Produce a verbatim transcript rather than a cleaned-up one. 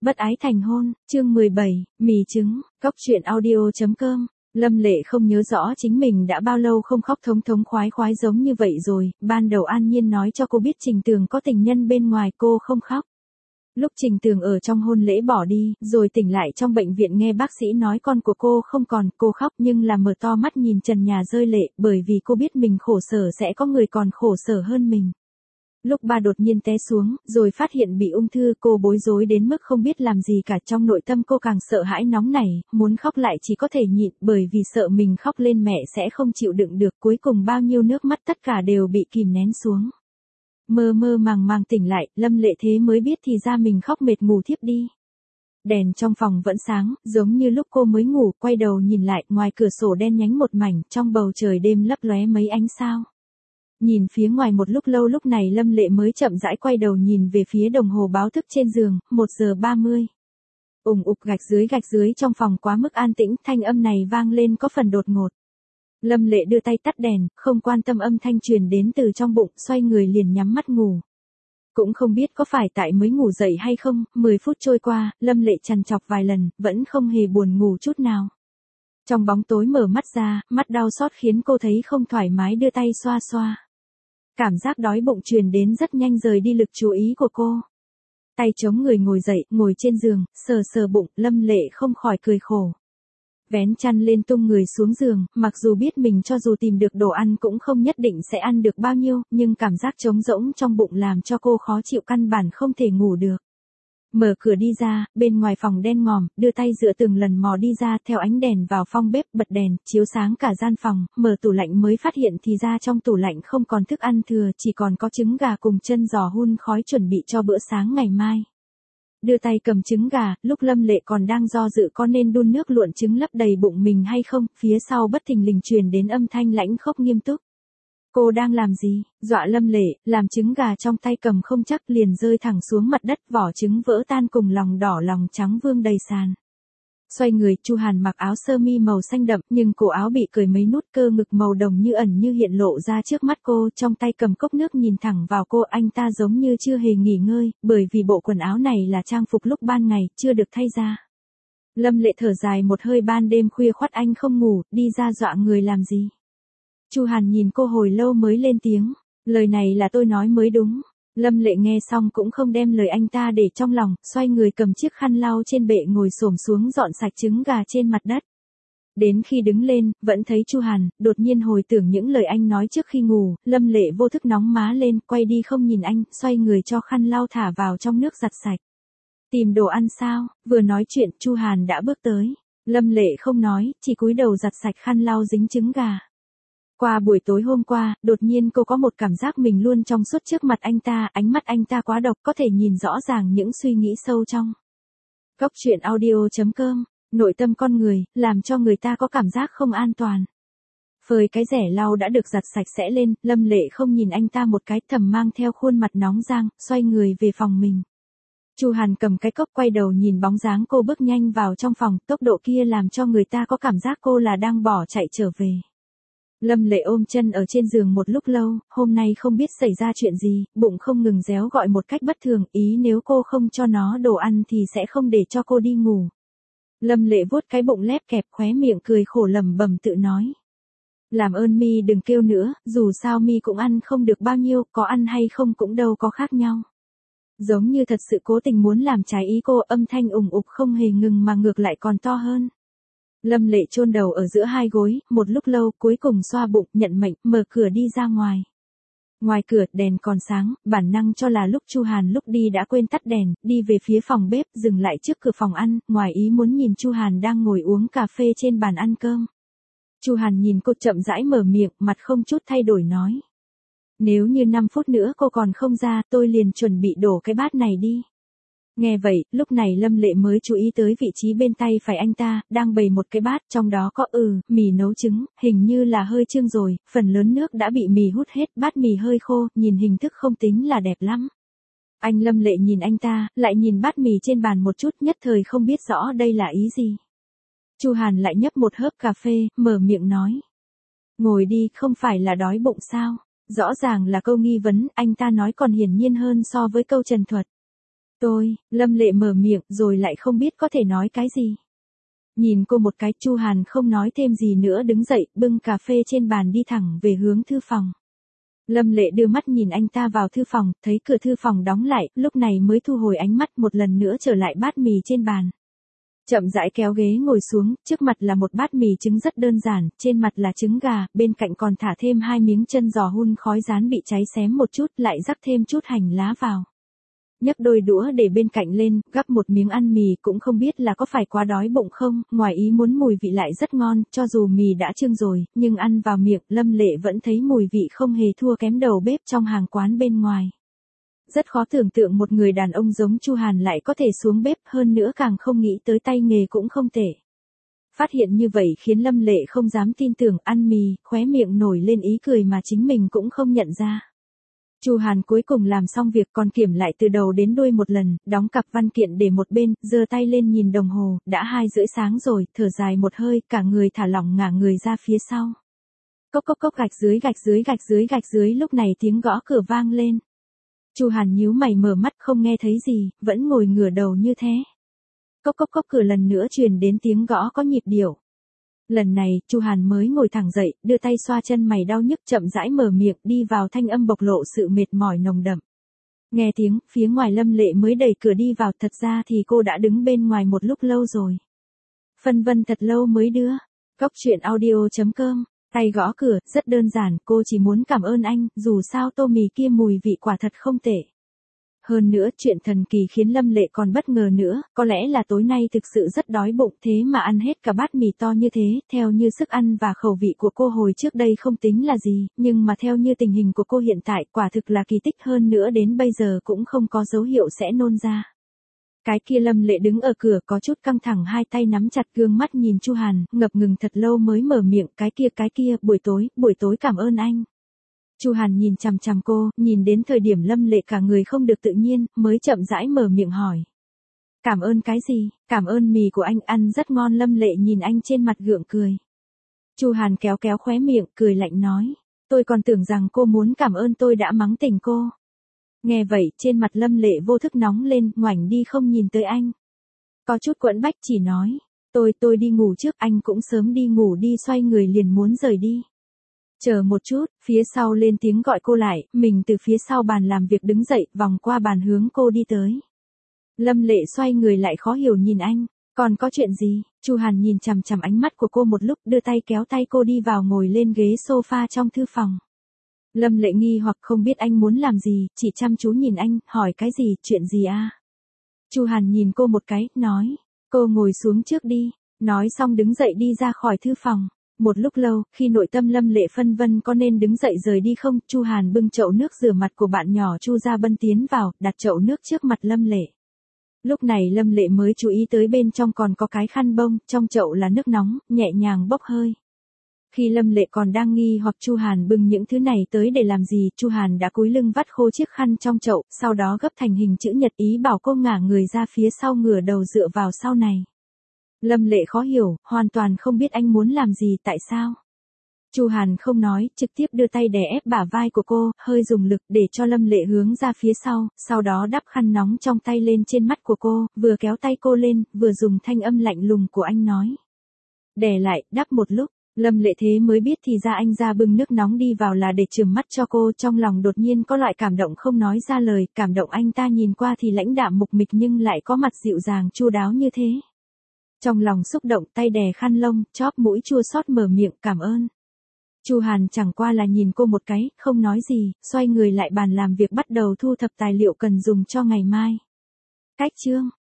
Bất ái thành hôn, chương mười bảy, mì trứng, cóc truyện audio chấm com. Lâm Lệ không nhớ rõ chính mình đã bao lâu không khóc thống thống khoái khoái giống như vậy rồi, ban đầu An Nhiên nói cho cô biết Trình Tường có tình nhân bên ngoài cô không khóc. Lúc Trình Tường ở trong hôn lễ bỏ đi, rồi tỉnh lại trong bệnh viện nghe bác sĩ nói con của cô không còn, cô khóc nhưng là mở to mắt nhìn trần nhà rơi lệ, bởi vì cô biết mình khổ sở sẽ có người còn khổ sở hơn mình. Lúc ba đột nhiên té xuống, rồi phát hiện bị ung thư, cô bối rối đến mức không biết làm gì cả, trong nội tâm cô càng sợ hãi nóng nảy, muốn khóc lại chỉ có thể nhịn, bởi vì sợ mình khóc lên mẹ sẽ không chịu đựng được, cuối cùng bao nhiêu nước mắt tất cả đều bị kìm nén xuống. Mơ mơ màng màng tỉnh lại, Lâm Lệ thế mới biết thì ra mình khóc mệt ngủ thiếp đi. Đèn trong phòng vẫn sáng, giống như lúc cô mới ngủ, quay đầu nhìn lại, ngoài cửa sổ đen nhánh một mảnh, trong bầu trời đêm lấp lóe mấy ánh sao. Nhìn phía ngoài một lúc lâu, lúc này Lâm Lệ mới chậm rãi quay đầu nhìn về phía đồng hồ báo thức trên giường, một giờ ba mươi. Ùng ục gạch dưới gạch dưới trong phòng quá mức an tĩnh, thanh âm này vang lên có phần đột ngột. Lâm Lệ đưa tay tắt đèn, không quan tâm âm thanh truyền đến từ trong bụng, xoay người liền nhắm mắt ngủ. Cũng không biết có phải tại mới ngủ dậy hay không, mười phút trôi qua, Lâm Lệ trằn trọc vài lần, vẫn không hề buồn ngủ chút nào. Trong bóng tối mở mắt ra, mắt đau xót khiến cô thấy không thoải mái, đưa tay xoa xoa. Cảm giác đói bụng truyền đến rất nhanh rời đi lực chú ý của cô. Tay chống người ngồi dậy, ngồi trên giường, sờ sờ bụng, Lâm Lệ không khỏi cười khổ. Vén chăn lên tung người xuống giường, mặc dù biết mình cho dù tìm được đồ ăn cũng không nhất định sẽ ăn được bao nhiêu, nhưng cảm giác trống rỗng trong bụng làm cho cô khó chịu, căn bản không thể ngủ được. Mở cửa đi ra, bên ngoài phòng đen ngòm, đưa tay dựa tường lần mò đi ra, theo ánh đèn vào phòng bếp, bật đèn, chiếu sáng cả gian phòng, mở tủ lạnh mới phát hiện thì ra trong tủ lạnh không còn thức ăn thừa, chỉ còn có trứng gà cùng chân giò hun khói chuẩn bị cho bữa sáng ngày mai. Đưa tay cầm trứng gà, lúc Lâm Lệ còn đang do dự có nên đun nước luộn trứng lấp đầy bụng mình hay không, phía sau bất thình lình truyền đến âm thanh lãnh khốc nghiêm túc. Cô đang làm gì? Dọa Lâm Lệ, làm trứng gà trong tay cầm không chắc liền rơi thẳng xuống mặt đất, vỏ trứng vỡ tan cùng lòng đỏ lòng trắng vương đầy sàn. Xoay người, Chu Hàn mặc áo sơ mi màu xanh đậm, nhưng cổ áo bị cởi mấy nút, cơ ngực màu đồng như ẩn như hiện lộ ra trước mắt cô, trong tay cầm cốc nước nhìn thẳng vào cô, anh ta giống như chưa hề nghỉ ngơi, bởi vì bộ quần áo này là trang phục lúc ban ngày, chưa được thay ra. Lâm Lệ thở dài một hơi, ban đêm khuya khoắt anh không ngủ, đi ra dọa người làm gì? Chu Hàn nhìn cô hồi lâu mới lên tiếng, lời này là tôi nói mới đúng. Lâm Lệ nghe xong cũng không đem lời anh ta để trong lòng, xoay người cầm chiếc khăn lau trên bệ ngồi xổm xuống dọn sạch trứng gà trên mặt đất. Đến khi đứng lên, vẫn thấy Chu Hàn, đột nhiên hồi tưởng những lời anh nói trước khi ngủ, Lâm Lệ vô thức nóng má lên, quay đi không nhìn anh, xoay người cho khăn lau thả vào trong nước giặt sạch. Tìm đồ ăn sao? Vừa nói chuyện, Chu Hàn đã bước tới. Lâm Lệ không nói, chỉ cúi đầu giặt sạch khăn lau dính trứng gà. Qua buổi tối hôm qua, đột nhiên cô có một cảm giác mình luôn trong suốt trước mặt anh ta, ánh mắt anh ta quá độc, có thể nhìn rõ ràng những suy nghĩ sâu trong. Cóc truyện audio chấm com, nội tâm con người, làm cho người ta có cảm giác không an toàn. Phơi cái rẻ lau đã được giặt sạch sẽ lên, Lâm Lệ không nhìn anh ta một cái, thầm mang theo khuôn mặt nóng rang, xoay người về phòng mình. Chu Hàn cầm cái cốc quay đầu nhìn bóng dáng cô bước nhanh vào trong phòng, tốc độ kia làm cho người ta có cảm giác cô là đang bỏ chạy trở về. Lâm Lệ ôm chân ở trên giường một lúc lâu, hôm nay không biết xảy ra chuyện gì, bụng không ngừng réo gọi một cách bất thường, ý nếu cô không cho nó đồ ăn thì sẽ không để cho cô đi ngủ. Lâm Lệ vuốt cái bụng lép kẹp, khóe miệng cười khổ lẩm bẩm tự nói. Làm ơn mi đừng kêu nữa, dù sao mi cũng ăn không được bao nhiêu, có ăn hay không cũng đâu có khác nhau. Giống như thật sự cố tình muốn làm trái ý cô, âm thanh ủng ục không hề ngừng mà ngược lại còn to hơn. Lâm Lệ chôn đầu ở giữa hai gối, một lúc lâu, cuối cùng xoa bụng, nhận mệnh, mở cửa đi ra ngoài. Ngoài cửa, đèn còn sáng, bản năng cho là lúc Chu Hàn lúc đi đã quên tắt đèn, đi về phía phòng bếp, dừng lại trước cửa phòng ăn, ngoài ý muốn nhìn Chu Hàn đang ngồi uống cà phê trên bàn ăn cơm. Chu Hàn nhìn cô chậm rãi mở miệng, mặt không chút thay đổi nói. Nếu như năm phút nữa cô còn không ra, tôi liền chuẩn bị đổ cái bát này đi. Nghe vậy, lúc này Lâm Lệ mới chú ý tới vị trí bên tay phải anh ta, đang bày một cái bát, trong đó có ừ, mì nấu trứng, hình như là hơi trương rồi, phần lớn nước đã bị mì hút hết, bát mì hơi khô, nhìn hình thức không tính là đẹp lắm. Anh Lâm Lệ nhìn anh ta, lại nhìn bát mì trên bàn một chút, nhất thời không biết rõ đây là ý gì. Chu Hàn lại nhấp một hớp cà phê, mở miệng nói. Ngồi đi, không phải là đói bụng sao? Rõ ràng là câu nghi vấn, anh ta nói còn hiển nhiên hơn so với câu trần thuật. Tôi, Lâm Lệ mở miệng rồi lại không biết có thể nói cái gì. Nhìn cô một cái, Chu Hàn không nói thêm gì nữa đứng dậy, bưng cà phê trên bàn đi thẳng về hướng thư phòng. Lâm Lệ đưa mắt nhìn anh ta vào thư phòng, thấy cửa thư phòng đóng lại, lúc này mới thu hồi ánh mắt một lần nữa trở lại bát mì trên bàn. Chậm rãi kéo ghế ngồi xuống, trước mặt là một bát mì trứng rất đơn giản, trên mặt là trứng gà, bên cạnh còn thả thêm hai miếng chân giò hun khói rán bị cháy xém một chút, lại rắc thêm chút hành lá vào. Nhấc đôi đũa để bên cạnh lên, gắp một miếng ăn mì, cũng không biết là có phải quá đói bụng không, ngoài ý muốn mùi vị lại rất ngon, cho dù mì đã trưng rồi, nhưng ăn vào miệng, Lâm Lệ vẫn thấy mùi vị không hề thua kém đầu bếp trong hàng quán bên ngoài. Rất khó tưởng tượng một người đàn ông giống Chu Hàn lại có thể xuống bếp, hơn nữa càng không nghĩ tới tay nghề cũng không tệ. Phát hiện như vậy khiến Lâm Lệ không dám tin tưởng, ăn mì, khóe miệng nổi lên ý cười mà chính mình cũng không nhận ra. Chu Hàn cuối cùng làm xong việc còn kiểm lại từ đầu đến đuôi một lần, đóng cặp văn kiện để một bên, giơ tay lên nhìn đồng hồ, đã hai rưỡi sáng rồi, thở dài một hơi, cả người thả lỏng ngả người ra phía sau. Cốc cốc cốc, gạch dưới gạch dưới gạch dưới gạch dưới, lúc này tiếng gõ cửa vang lên. Chu Hàn nhíu mày mở mắt không nghe thấy gì, vẫn ngồi ngửa đầu như thế. Cốc cốc cốc, cửa lần nữa truyền đến tiếng gõ có nhịp điệu. Lần này, Chu Hàn mới ngồi thẳng dậy, đưa tay xoa chân mày đau nhức, chậm rãi mở miệng, đi vào, thanh âm bộc lộ sự mệt mỏi nồng đậm. Nghe tiếng, phía ngoài Lâm Lệ mới đẩy cửa đi vào, thật ra thì cô đã đứng bên ngoài một lúc lâu rồi. Phân vân thật lâu mới đưa. Cốc truyện audio chấm com, tay gõ cửa, rất đơn giản, cô chỉ muốn cảm ơn anh, dù sao tô mì kia mùi vị quả thật không tệ. Hơn nữa, chuyện thần kỳ khiến Lâm Lệ còn bất ngờ nữa, có lẽ là tối nay thực sự rất đói bụng, thế mà ăn hết cả bát mì to như thế, theo như sức ăn và khẩu vị của cô hồi trước đây không tính là gì, nhưng mà theo như tình hình của cô hiện tại, quả thực là kỳ tích, hơn nữa đến bây giờ cũng không có dấu hiệu sẽ nôn ra. Cái kia Lâm Lệ đứng ở cửa có chút căng thẳng, hai tay nắm chặt, gương mắt nhìn Chu Hàn, ngập ngừng thật lâu mới mở miệng, cái kia cái kia, buổi tối, buổi tối cảm ơn anh. Chu Hàn nhìn chằm chằm cô, nhìn đến thời điểm Lâm Lệ cả người không được tự nhiên, mới chậm rãi mở miệng hỏi. Cảm ơn cái gì? Cảm ơn mì của anh ăn rất ngon. Lâm Lệ nhìn anh trên mặt gượng cười. Chu Hàn kéo kéo khóe miệng, cười lạnh nói. Tôi còn tưởng rằng cô muốn cảm ơn tôi đã mắng tỉnh cô. Nghe vậy, trên mặt Lâm Lệ vô thức nóng lên, ngoảnh đi không nhìn tới anh. Có chút quẫn bách chỉ nói. Tôi, tôi đi ngủ trước, anh cũng sớm đi ngủ đi, xoay người liền muốn rời đi. Chờ một chút, phía sau lên tiếng gọi cô lại, mình từ phía sau bàn làm việc đứng dậy, vòng qua bàn hướng cô đi tới. Lâm Lệ xoay người lại khó hiểu nhìn anh, còn có chuyện gì? Chu Hàn nhìn chằm chằm ánh mắt của cô một lúc, đưa tay kéo tay cô đi vào ngồi lên ghế sofa trong thư phòng. Lâm Lệ nghi hoặc không biết anh muốn làm gì, chỉ chăm chú nhìn anh, hỏi cái gì, chuyện gì a? Chu Hàn nhìn cô một cái, nói, cô ngồi xuống trước đi, nói xong đứng dậy đi ra khỏi thư phòng. Một lúc lâu, khi nội tâm Lâm Lệ phân vân có nên đứng dậy rời đi không, Chu Hàn bưng chậu nước rửa mặt của bạn nhỏ Chu Gia Bân tiến vào, đặt chậu nước trước mặt Lâm Lệ. Lúc này Lâm Lệ mới chú ý tới bên trong còn có cái khăn bông, trong chậu là nước nóng, nhẹ nhàng bốc hơi. Khi Lâm Lệ còn đang nghi hoặc Chu Hàn bưng những thứ này tới để làm gì, Chu Hàn đã cúi lưng vắt khô chiếc khăn trong chậu, sau đó gấp thành hình chữ nhật, ý bảo cô ngả người ra phía sau, ngửa đầu dựa vào sau này. Lâm Lệ khó hiểu, hoàn toàn không biết anh muốn làm gì, tại sao. Chu Hàn không nói, trực tiếp đưa tay đè ép bả vai của cô, hơi dùng lực để cho Lâm Lệ hướng ra phía sau, sau đó đắp khăn nóng trong tay lên trên mắt của cô, vừa kéo tay cô lên, vừa dùng thanh âm lạnh lùng của anh nói. Đè lại, đắp một lúc, Lâm Lệ thế mới biết thì ra anh ra bưng nước nóng đi vào là để chườm mắt cho cô, trong lòng đột nhiên có loại cảm động không nói ra lời, cảm động anh ta nhìn qua thì lãnh đạm mục mịch nhưng lại có mặt dịu dàng chu đáo như thế. Trong lòng xúc động, tay đè khăn lông, chóp mũi chua xót mở miệng cảm ơn. Chu Hàn chẳng qua là nhìn cô một cái, không nói gì, xoay người lại bàn làm việc bắt đầu thu thập tài liệu cần dùng cho ngày mai. Cách chương